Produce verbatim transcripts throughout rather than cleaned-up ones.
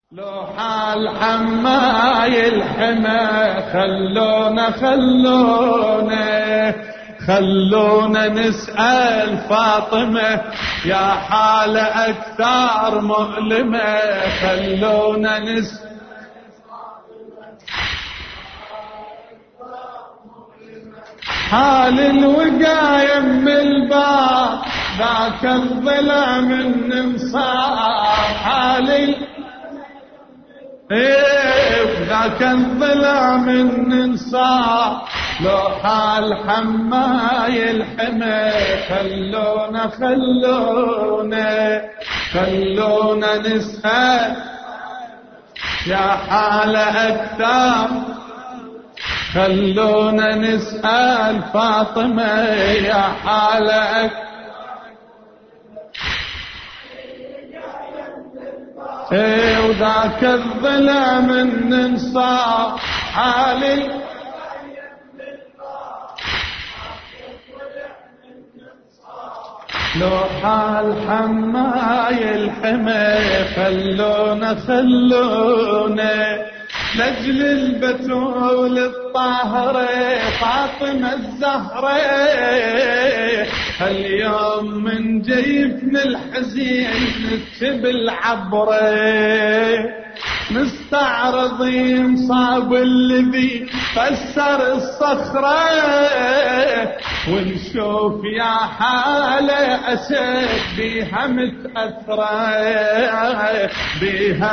لو حال حماي الحما خلونا خلونا خلونا نسأل فاطمة يا حالة أكثر مؤلمة خلونا نسأل حال الوقاية من الباب ذاك الظلام من انصار حال ايه ذاك الظلام من انصار لو حال حماي الحما خلونا خلونا خلونا نسأل يا حالة أكثر خلونا نسأل فاطمة يا حالة أكثر ايه وذاك الظلام من انصار حالي لو حال حماي الحما خلونا خلونا لجل البتول الطاهرة فاطمة الزهرة اليوم من جيفن الحزين نكتب العبرة مستعرضين صاب الذي فسر الصخرة ونشوف يا حالة أسد بيها متأثرة بيها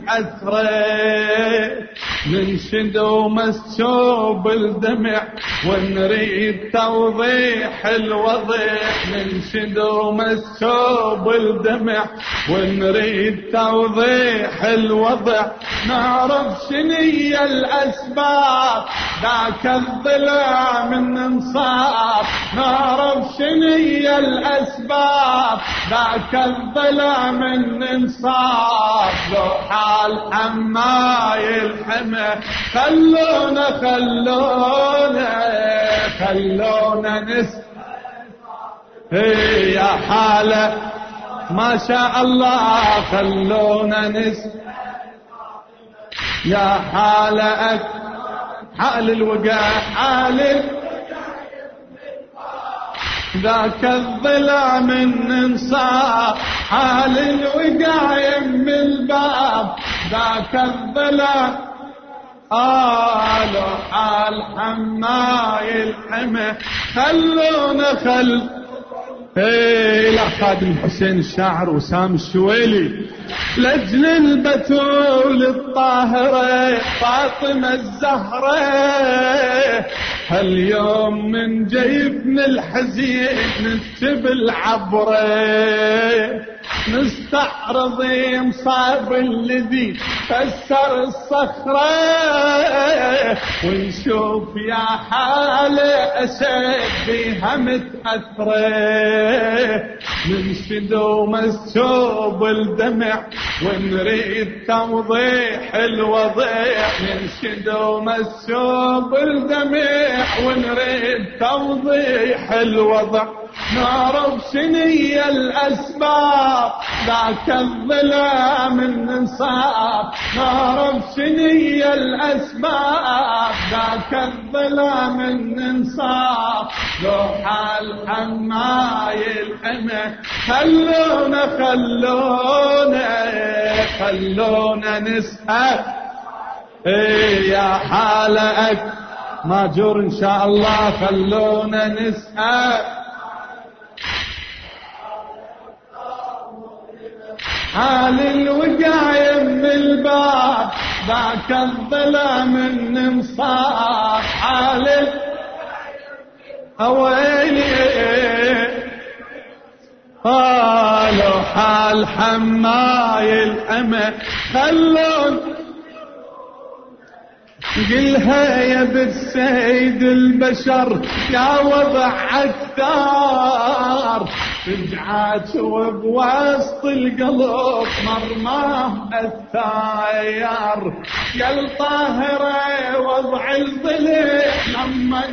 متأثرة ننشد ومسجوب الدمع ونريد توضيح الوضع ننشد ومسجوب الدمع ونريد توضيح الوضع نعرف شنية الأسباب ذاك الضلع من انصاف نعرف شنية الأسباب ذاك الضلع من انصاف لو حال حماي الحما خلونا خلونا خلونا نسأل يا حالة ما شاء الله خلونا نسأل يا حالة حال الوقاع حال ذاك الضلع من انصاف حال الوقاع من الباب ذاك الضلع آلو حال حماي الحما خلونا خل ايه لا خادم حسين الشاعر وسام الشويلي لجل البتول الطاهرة فاطمة الزهرة اليوم من جيفن الحزين نكتب العبرة نستعرض مصاب الذي فسر الصخرة ونشوف يا حالة أسد بيها متأثرة ننشد ومسجوب الدمع ونريد توضيح الوضع ننشد ومسجوب الدمع ونريد توضيح الوضع نعرف شنية الأسباب ذاك الضلع من انصاف نعرف شنية الأسباب ذاك الضلع من انصاف لو حال حماي الحما خلونا خلونا خلونا نسأل ايه يا حالة ماجور ان شاء الله خلونا نسأل حال الوقاية من الباب ذاك الظلام من انصار حال اويلي قالوا حال حماي الحما خلون قلها يا بالسيد البشر يا وضع أكثر رجعت وبوسط القلب مرماه الثاير يا الطاهرة وضع الضلع لما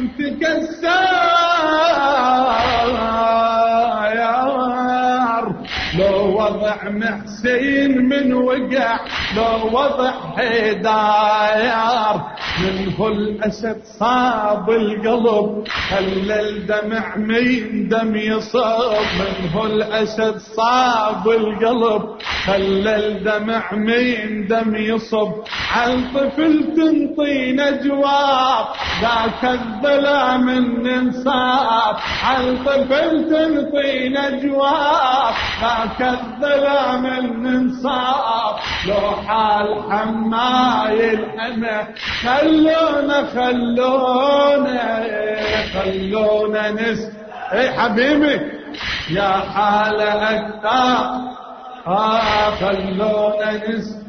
انتكسر لو وضع محسين من وقع لو وضع حداير منه الأسد صاب القلب خلى الدمع من دم يصب منه الأسد صاب القلب خلى الدمع من دم يصب عالطفل تنطينا جواب ذاك الظلام انصاب عالطفل تنطينا جواب ذاك الظلام انصاب لو حال حمايل انا خلونا خلونا خلونا نس اي حبيبي يا حال اكثر آه خلونا نس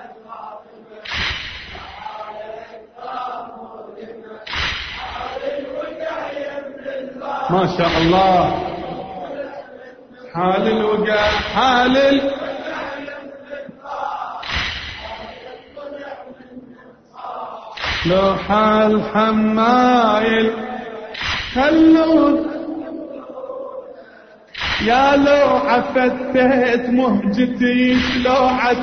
ما شاء الله حال الوقع حال ال... لو حال حمايل خلون يا لوعة فتت مهجتي لوعة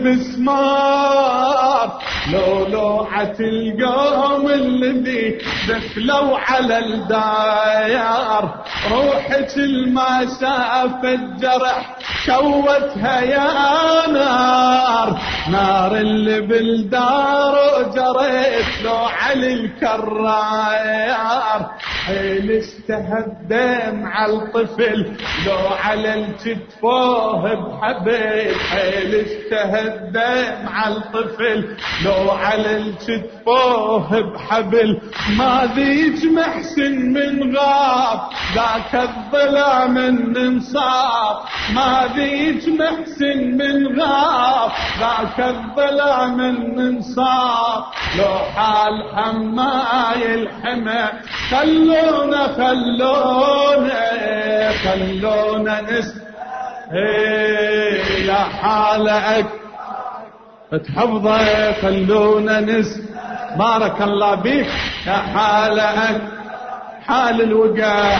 البسمار لو لوعة القوم الذي دخلوا على الداير روحك الما شاف الجرح شوتها يا نار نار اللي بالدار وجريت لو على الكراير حيل استهدم على الطفل لو على الكتفوه بحبل حيل استهدم على الطفل لو على الكتفوه بحبل ما ذيك محسن من غاب ذاك الظلام انصاب ما ذيك محسن من غاب ذاك الظلام انصاب لو حال حماي الحمى خلونا خلونا خلونا نس ايه يا حالك تحفظه خلونا نس بارك الله بيك يا حالك حال الوقع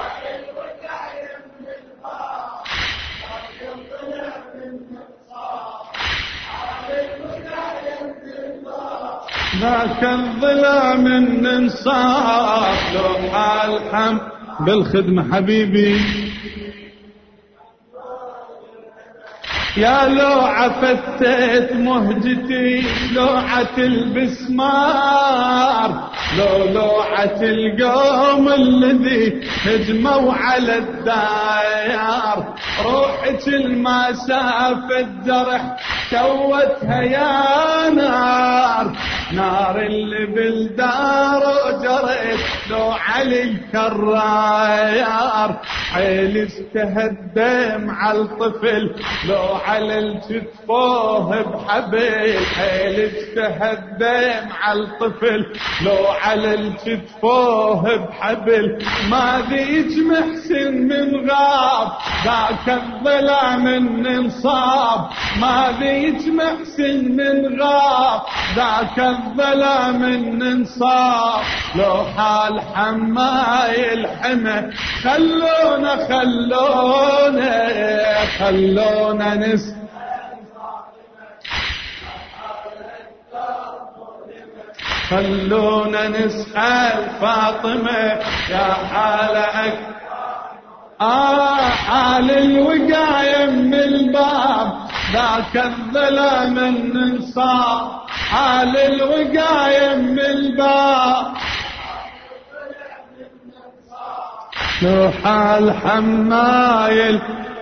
ذاك الظلام انصاف لو حال حم بالخدمة حبيبي يا لوعة فتت مهجتي لوعة البسمار لو لوعة القوم الذي هجموا على الداير روحك الما شاف الجرح شوتها يا نار نار اللي بالدار وجريت لو علي الكراير حيل استهدم على الطفل لو على الكتفوه بحبل حيل استهدم على الطفل لو على الكتفوه بحبل ما ذيك محسن من غاب ذاك الظلام انصاب ما ذيك محسن من غاب ذاك الظلام انصاب لو حال حماي الحمى خلونا خلونا خلونا نس خلونا نسأل فاطمة يا حالك آه حال الوقاية من الباب ذاك الظلام انصاب حال الوقاية من الباب لو حال حمايل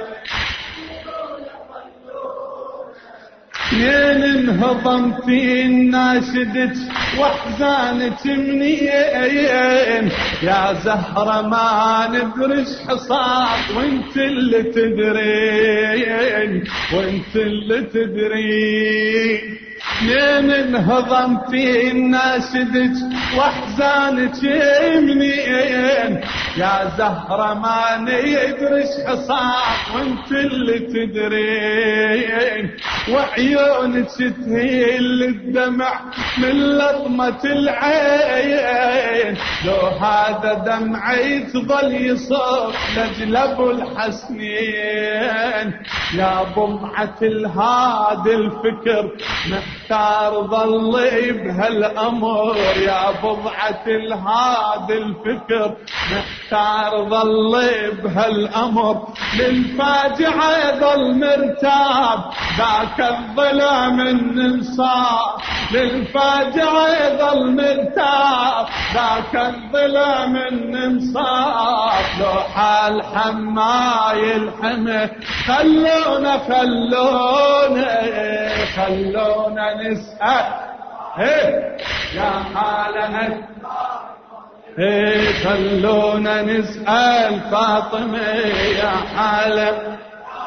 منين انهضمتي ناشدك واحزانك منين يا زهرة ما ندرش حصاد وانت اللي تدرين وانت اللي تدرين منين انهضمتي ناشدك واحزانك واحزانك منين يا زهرة ما ندري حصان وانت اللي تدرين، وعيونك تهيل الدمع من لطمة العين، لو هذا دمعي تظل يصب لجل ابو الحسنين، يا بضعة الهادي الفكر محتار ظلي بهالامر، يا بضعة الهادي الفكر محتار ظلي بهالامر، للفاجعة ظل مرتاب ذاك الظلام الانصاف، للفاجعة ظل مرتاب ذاك الظلام الانصاف، لو حال حماي الحمى خلونا خلونا خلونا نسأل هي يا حالة هي خلونا نسأل فاطمة يا حالة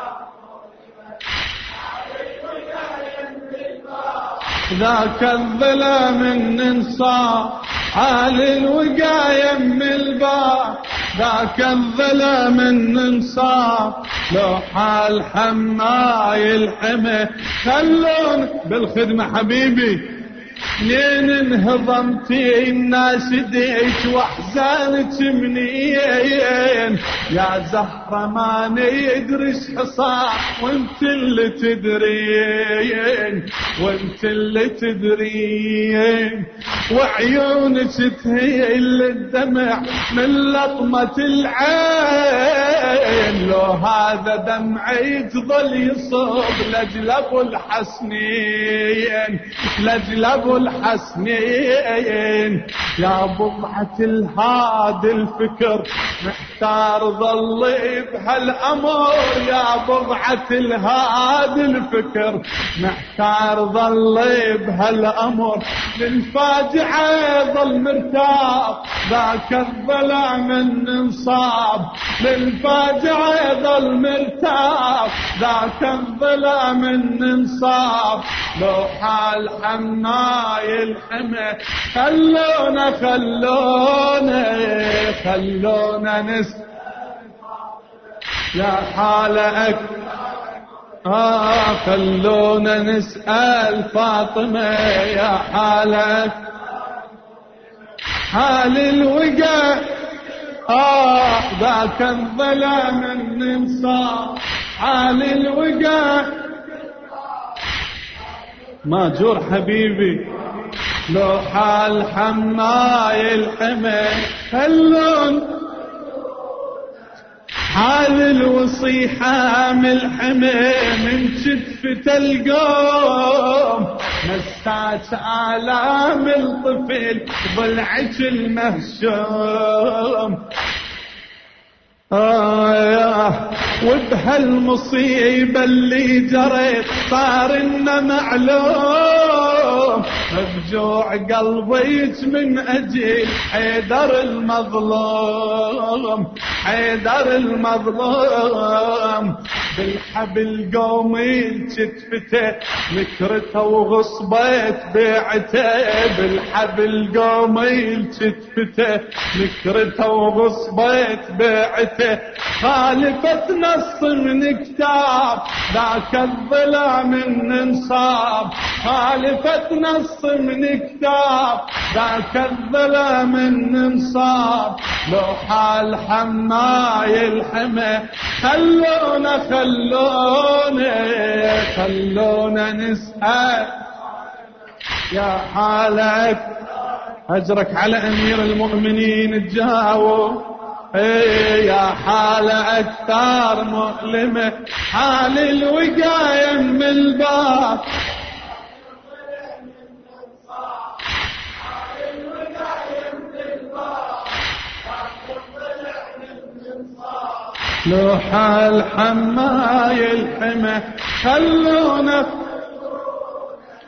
ذاك الظلام الانصاف، حال الوقاية من الباب ذاك الظلام الانصاف، لو حال حماي الحمى خلون بالخدمة حبيبي، لين انهضمتي الناس ديك واحزانك منين يا زهرة ما ندرس حصان وانت اللي تدرين، وانت اللي تدرين، وعيونك تهيل الدمع من لطمة العين، لو هذا دمعي تظل يصب لجل ابو الحسنين، لجل ابو الحسنين، يا بضعة الهادي الفكر محتار ظلي بهالامر، يا بضعة الهادي الفكر محتار ظلي بهالامر، للفاجعة ظل مرتاب ذاك الظلام الانصاب، للفاجعة ظل مرتاب ذاك الظلام الانصاب، لو حال حماي الحمى خلونا خلونا خلونا نسأل يا حالك آه خلونا نسأل فاطمة يا حالك، حال الوقا آه ذاك الظلام الانصاف، حال الوقا ماجور حبيبي، لو حال حماي الحمى خلون، حال الوصي حامل حمى من شدفة القوم، مسات آلام الطفل ضلعك المهشوم، آه وبهالمصيبة اللي جريت صار إنه معلوم، مفجوع قلبيك من أجل حيدر المظلوم، حيدر المظلوم، بالحبل قومي كتفته نكرته وغصبت بيعته، بالحبل قومي كتفته نكرته وغصبت بيعته، خالفت نص من كتاب ذاك الظلام الانصاب، خالفت نص من كتاب ذاك الظلام الانصاب، لو حال حماي الحمى خلونا خلونا خلونا نسأل يا حالك، أجرك على أمير المؤمنين تجاوب، ايه يا حالة أكثر مؤلمة، حال الوقاية من الباب، لو حال حماي الحمى خلونا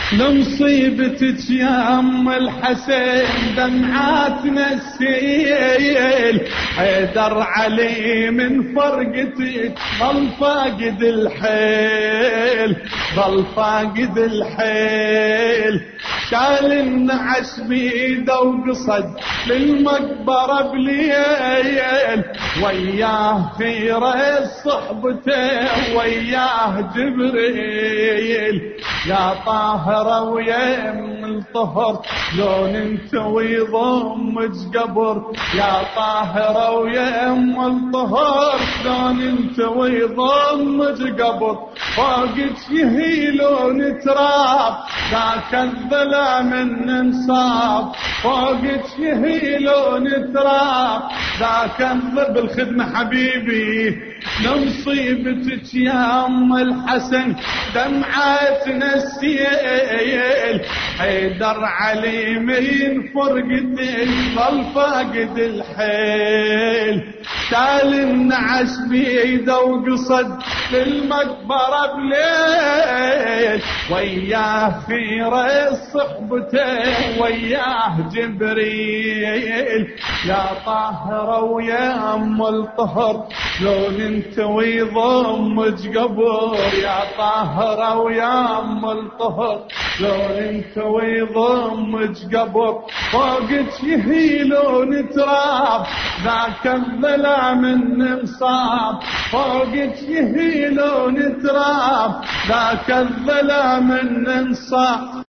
لمصيبتك يا ام الحسين دمعاتنا السيل، حيدر علي من فرقتك ظل فاقد الحيل، ظل فاقد الحيل. شال النعش بيده وقصد للمقبرة بليل، وياه خيره صحبته وياه جبريل. يا طاهرة ويم الطهر لون انت ويضمج قبر، يا طاهرة ويم الطهر لون انت ويضمج قبر. فوقك يهيلون تراب ذاك الظلام انصاب، فوقك يهيلون تراب ذاك الظلام. بالخدمة حبيبي لمصيبتك يا ام الحسن دمعاتنا السيل، حيدر علي من فرقتك ظل فاقد الحيل. شال النعش بيده وقصد للمقبرة بليل، وياه خيره صحبته وياه جبريل. يا طاهرة ويا ام الطهر لون انت ويضمج قبر، يا طاهرة ويا ام الطهر لون انت ويضمج قبر. فوقك يهيلون تراب ذاك الظلام انصاب، فوقك يهيلون تراب ذاك الظلام انصاب.